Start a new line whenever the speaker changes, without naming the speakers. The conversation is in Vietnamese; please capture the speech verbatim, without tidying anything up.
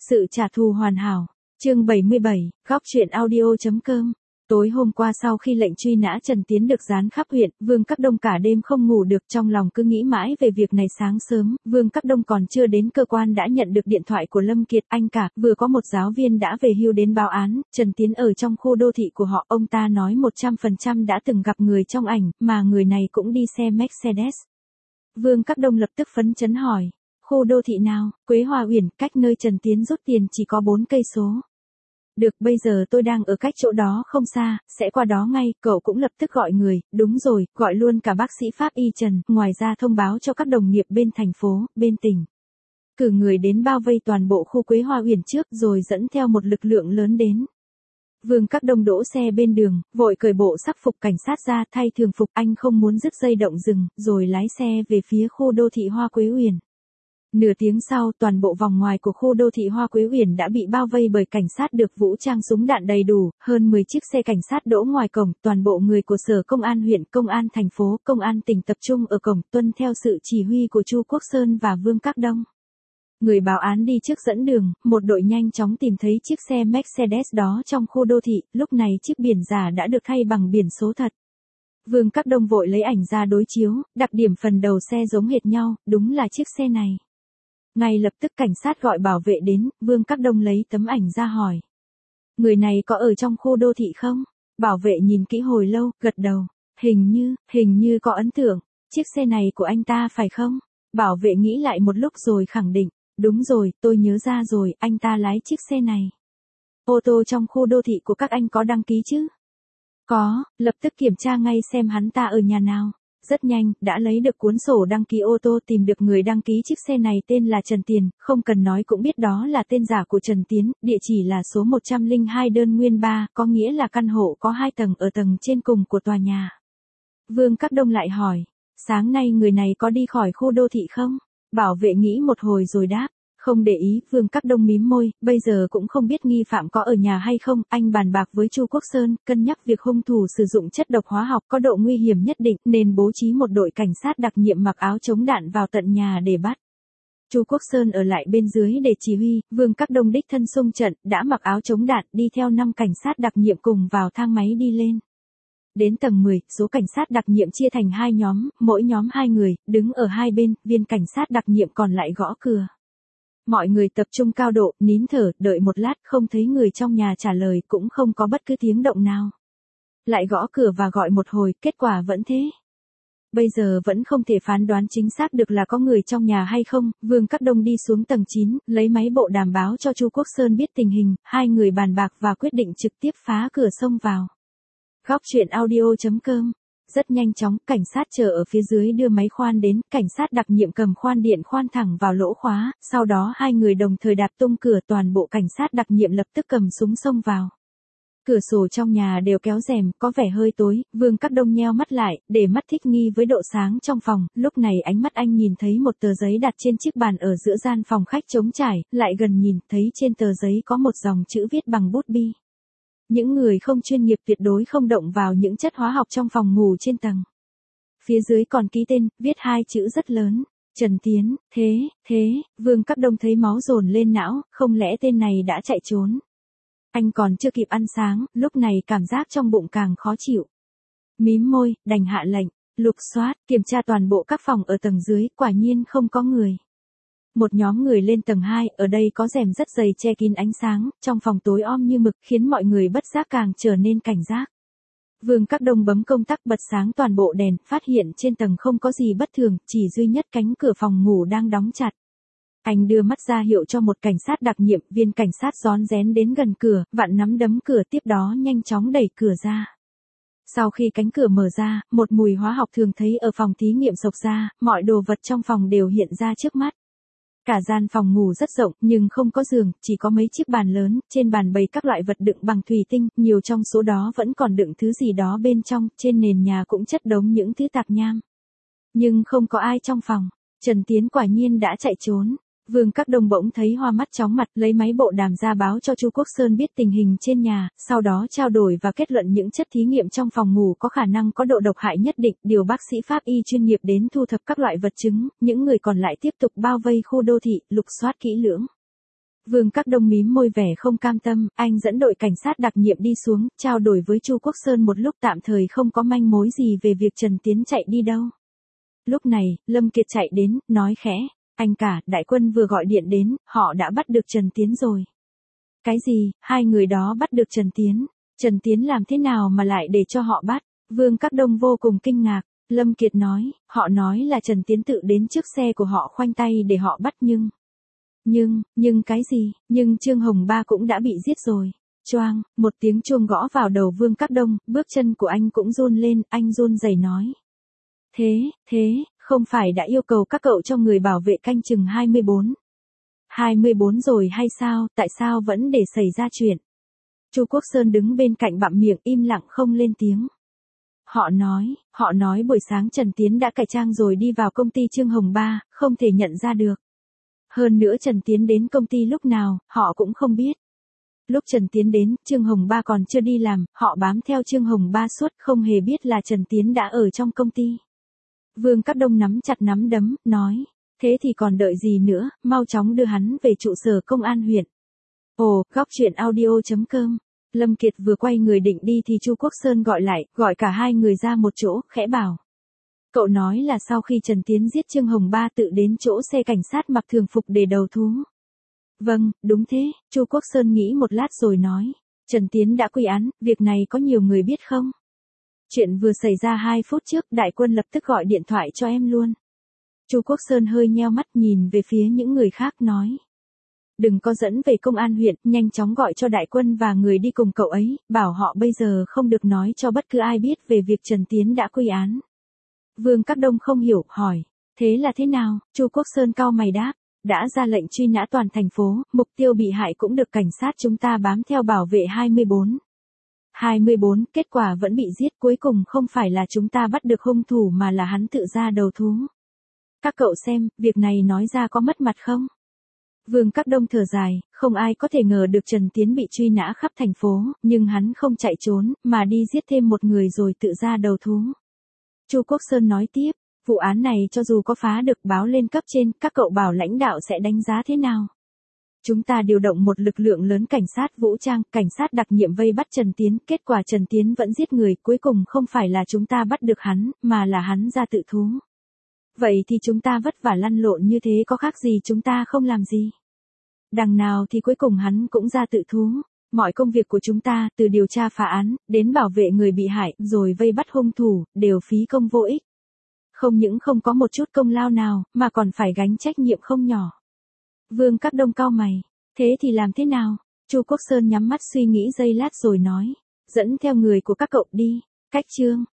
Sự trả thù hoàn hảo. Chương bảy mươi bảy, góc truyện audio.com. Tối hôm qua sau khi lệnh truy nã Trần Tiến được dán khắp huyện, Vương Các Đông cả đêm không ngủ được, trong lòng cứ nghĩ mãi về việc này. Sáng sớm, Vương Các Đông còn chưa đến cơ quan đã nhận được điện thoại của Lâm Kiệt. Anh cả, vừa có một giáo viên đã về hưu đến báo án, Trần Tiến ở trong khu đô thị của họ. Ông ta nói một trăm phần trăm đã từng gặp người trong ảnh, mà người này cũng đi xe Mercedes. Vương Các Đông lập tức phấn chấn hỏi, khu đô thị nào? Quế Hoa Uyển, cách nơi Trần Tiến rút tiền chỉ có bốn cây số. Được, bây giờ tôi đang ở cách chỗ đó không xa, sẽ qua đó ngay. Cậu cũng lập tức gọi người, đúng rồi, gọi luôn cả bác sĩ pháp y Trần, ngoài ra thông báo cho các đồng nghiệp bên thành phố, bên tỉnh. Cử người đến bao vây toàn bộ khu Quế Hoa Uyển trước rồi dẫn theo một lực lượng lớn đến. Vương Các Đông đỗ xe bên đường, vội cởi bộ sắc phục cảnh sát ra, thay thường phục. Anh không muốn dứt dây động rừng, rồi lái xe về phía khu đô thị Hoa Quế Uyển. Nửa tiếng sau, toàn bộ vòng ngoài của khu đô thị Hoa Quế Uyển đã bị bao vây bởi cảnh sát được vũ trang súng đạn đầy đủ, hơn mười chiếc xe cảnh sát đỗ ngoài cổng, toàn bộ người của Sở Công an huyện, Công an thành phố, Công an tỉnh tập trung ở cổng, tuân theo sự chỉ huy của Chu Quốc Sơn và Vương Các Đông. Người báo án đi trước dẫn đường, một đội nhanh chóng tìm thấy chiếc xe Mercedes đó trong khu đô thị, lúc này chiếc biển giả đã được thay bằng biển số thật. Vương Các Đông vội lấy ảnh ra đối chiếu, đặc điểm phần đầu xe giống hệt nhau, đúng là chiếc xe này. Ngay lập tức cảnh sát gọi bảo vệ đến, Vương Các Đông lấy tấm ảnh ra hỏi. Người này có ở trong khu đô thị không? Bảo vệ nhìn kỹ hồi lâu, gật đầu. Hình như, hình như có ấn tượng. Chiếc xe này của anh ta phải không? Bảo vệ nghĩ lại một lúc rồi khẳng định. Đúng rồi, tôi nhớ ra rồi, anh ta lái chiếc xe này. Ô tô trong khu đô thị của các anh có đăng ký chứ? Có, lập tức kiểm tra ngay xem hắn ta ở nhà nào. Rất nhanh, đã lấy được cuốn sổ đăng ký ô tô, tìm được người đăng ký chiếc xe này tên là Trần Tiền, không cần nói cũng biết đó là tên giả của Trần Tiến, địa chỉ là số một trăm lẻ hai đơn nguyên ba, có nghĩa là căn hộ có hai tầng ở tầng trên cùng của tòa nhà. Vương Các Đông lại hỏi, sáng nay người này có đi khỏi khu đô thị không? Bảo vệ nghĩ một hồi rồi đáp. Không để ý, Vương Các Đông mím môi, bây giờ cũng không biết nghi phạm có ở nhà hay không. Anh bàn bạc với Chu Quốc Sơn, cân nhắc việc hung thủ sử dụng chất độc hóa học có độ nguy hiểm nhất định, nên bố trí một đội cảnh sát đặc nhiệm mặc áo chống đạn vào tận nhà để bắt. Chu Quốc Sơn ở lại bên dưới để chỉ huy, Vương Các Đông đích thân xung trận, đã mặc áo chống đạn, đi theo năm cảnh sát đặc nhiệm cùng vào thang máy đi lên. Đến tầng mười, số cảnh sát đặc nhiệm chia thành hai nhóm, mỗi nhóm hai người, đứng ở hai bên, viên cảnh sát đặc nhiệm còn lại gõ cửa. Mọi người tập trung cao độ, nín thở, đợi một lát, không thấy người trong nhà trả lời, cũng không có bất cứ tiếng động nào. Lại gõ cửa và gọi một hồi, kết quả vẫn thế. Bây giờ vẫn không thể phán đoán chính xác được là có người trong nhà hay không. Vương Các Đông đi xuống tầng chín, lấy máy bộ đàm báo cho Chu Quốc Sơn biết tình hình, hai người bàn bạc và quyết định trực tiếp phá cửa xông vào. Góc truyện audio.com. Rất nhanh chóng, cảnh sát chờ ở phía dưới đưa máy khoan đến, cảnh sát đặc nhiệm cầm khoan điện khoan thẳng vào lỗ khóa, sau đó hai người đồng thời đạp tung cửa, toàn bộ cảnh sát đặc nhiệm lập tức cầm súng xông vào. Cửa sổ trong nhà đều kéo rèm, có vẻ hơi tối, Vương Các Đông nheo mắt lại, để mắt thích nghi với độ sáng trong phòng, lúc này ánh mắt anh nhìn thấy một tờ giấy đặt trên chiếc bàn ở giữa gian phòng khách trống trải, lại gần nhìn, thấy trên tờ giấy có một dòng chữ viết bằng bút bi. Những người không chuyên nghiệp tuyệt đối không động vào những chất hóa học trong phòng ngủ trên tầng. Phía dưới còn ký tên, viết hai chữ rất lớn, Trần Tiến. Thế, thế, Vương Các Đông thấy máu dồn lên não, không lẽ tên này đã chạy trốn. Anh còn chưa kịp ăn sáng, lúc này cảm giác trong bụng càng khó chịu. Mím môi, đành hạ lệnh, lục soát, kiểm tra toàn bộ các phòng ở tầng dưới, quả nhiên không có người. Một nhóm người lên tầng hai, ở đây có rèm rất dày che kín ánh sáng, trong phòng tối om như mực, khiến mọi người bất giác càng trở nên cảnh giác. Vương Các Đông bấm công tắc bật sáng toàn bộ đèn, phát hiện trên tầng không có gì bất thường, chỉ duy nhất cánh cửa phòng ngủ đang đóng chặt. Anh đưa mắt ra hiệu cho một cảnh sát đặc nhiệm, viên cảnh sát rón rén đến gần cửa, vặn nắm đấm cửa, tiếp đó nhanh chóng đẩy cửa ra. Sau khi cánh cửa mở ra, một mùi hóa học thường thấy ở phòng thí nghiệm xộc ra, mọi đồ vật trong phòng đều hiện ra trước mắt. Cả gian phòng ngủ rất rộng, nhưng không có giường, chỉ có mấy chiếc bàn lớn, trên bàn bày các loại vật đựng bằng thủy tinh, nhiều trong số đó vẫn còn đựng thứ gì đó bên trong, trên nền nhà cũng chất đống những thứ tạp nham. Nhưng không có ai trong phòng, Trần Tiến quả nhiên đã chạy trốn. Vương Các Đông bỗng thấy hoa mắt chóng mặt, lấy máy bộ đàm ra báo cho Chu Quốc Sơn biết tình hình trên nhà, sau đó trao đổi và kết luận những chất thí nghiệm trong phòng ngủ có khả năng có độ độc hại nhất định, điều bác sĩ pháp y chuyên nghiệp đến thu thập các loại vật chứng, những người còn lại tiếp tục bao vây khu đô thị, lục soát kỹ lưỡng. Vương Các Đông mím môi vẻ không cam tâm, anh dẫn đội cảnh sát đặc nhiệm đi xuống, trao đổi với Chu Quốc Sơn một lúc tạm thời không có manh mối gì về việc Trần Tiến chạy đi đâu. Lúc này, Lâm Kiệt chạy đến, nói khẽ, anh cả, đại quân vừa gọi điện đến, họ đã bắt được Trần Tiến rồi. Cái gì, hai người đó bắt được Trần Tiến? Trần Tiến làm thế nào mà lại để cho họ bắt? Vương Các Đông vô cùng kinh ngạc. Lâm Kiệt nói, họ nói là Trần Tiến tự đến trước xe của họ khoanh tay để họ bắt nhưng... Nhưng, nhưng cái gì, nhưng Trương Hồng Ba cũng đã bị giết rồi. Choang, một tiếng chuông gõ vào đầu Vương Các Đông, bước chân của anh cũng run lên, anh run rẩy nói. Thế, thế, không phải đã yêu cầu các cậu cho người bảo vệ canh chừng hai mươi bốn. hai mươi bốn rồi hay sao, tại sao vẫn để xảy ra chuyện? Chu Quốc Sơn đứng bên cạnh bặm miệng im lặng không lên tiếng. Họ nói, họ nói buổi sáng Trần Tiến đã cải trang rồi đi vào công ty Trương Hồng Ba, không thể nhận ra được. Hơn nữa Trần Tiến đến công ty lúc nào, họ cũng không biết. Lúc Trần Tiến đến, Trương Hồng Ba còn chưa đi làm, họ bám theo Trương Hồng Ba suốt không hề biết là Trần Tiến đã ở trong công ty. Vương Các Đông nắm chặt nắm đấm, nói, thế thì còn đợi gì nữa, mau chóng đưa hắn về trụ sở công an huyện. Ồ, góc truyện audio chấm com. Lâm Kiệt vừa quay người định đi thì Chu Quốc Sơn gọi lại, gọi cả hai người ra một chỗ, khẽ bảo. Cậu nói là sau khi Trần Tiến giết Trương Hồng Ba tự đến chỗ xe cảnh sát mặc thường phục để đầu thú. Vâng, đúng thế, Chu Quốc Sơn nghĩ một lát rồi nói. Trần Tiến đã quy án, việc này có nhiều người biết không? Chuyện vừa xảy ra hai phút trước, đại quân lập tức gọi điện thoại cho em luôn. Chu Quốc Sơn hơi nheo mắt nhìn về phía những người khác nói. Đừng có dẫn về công an huyện, nhanh chóng gọi cho đại quân và người đi cùng cậu ấy, bảo họ bây giờ không được nói cho bất cứ ai biết về việc Trần Tiến đã quy án. Vương Các Đông không hiểu, hỏi, thế là thế nào? Chu Quốc Sơn cau mày đáp, đã ra lệnh truy nã toàn thành phố, mục tiêu bị hại cũng được cảnh sát chúng ta bám theo bảo vệ hai mươi bốn. hai mươi bốn, kết quả vẫn bị giết, cuối cùng không phải là chúng ta bắt được hung thủ mà là hắn tự ra đầu thú. Các cậu xem, việc này nói ra có mất mặt không? Vương Các Đông thở dài, không ai có thể ngờ được Trần Tiến bị truy nã khắp thành phố, nhưng hắn không chạy trốn, mà đi giết thêm một người rồi tự ra đầu thú. Chu Quốc Sơn nói tiếp, vụ án này cho dù có phá được báo lên cấp trên, các cậu bảo lãnh đạo sẽ đánh giá thế nào? Chúng ta điều động một lực lượng lớn cảnh sát vũ trang, cảnh sát đặc nhiệm vây bắt Trần Tiến, kết quả Trần Tiến vẫn giết người, cuối cùng không phải là chúng ta bắt được hắn, mà là hắn ra tự thú. Vậy thì chúng ta vất vả lăn lộn như thế có khác gì chúng ta không làm gì? Đằng nào thì cuối cùng hắn cũng ra tự thú. Mọi công việc của chúng ta, từ điều tra phá án, đến bảo vệ người bị hại, rồi vây bắt hung thủ, đều phí công vô ích. Không những không có một chút công lao nào, mà còn phải gánh trách nhiệm không nhỏ. Vương Các Đông cau mày. Thế thì làm thế nào? Chu Quốc Sơn nhắm mắt suy nghĩ giây lát rồi nói. Dẫn theo người của các cậu đi. Cách chương.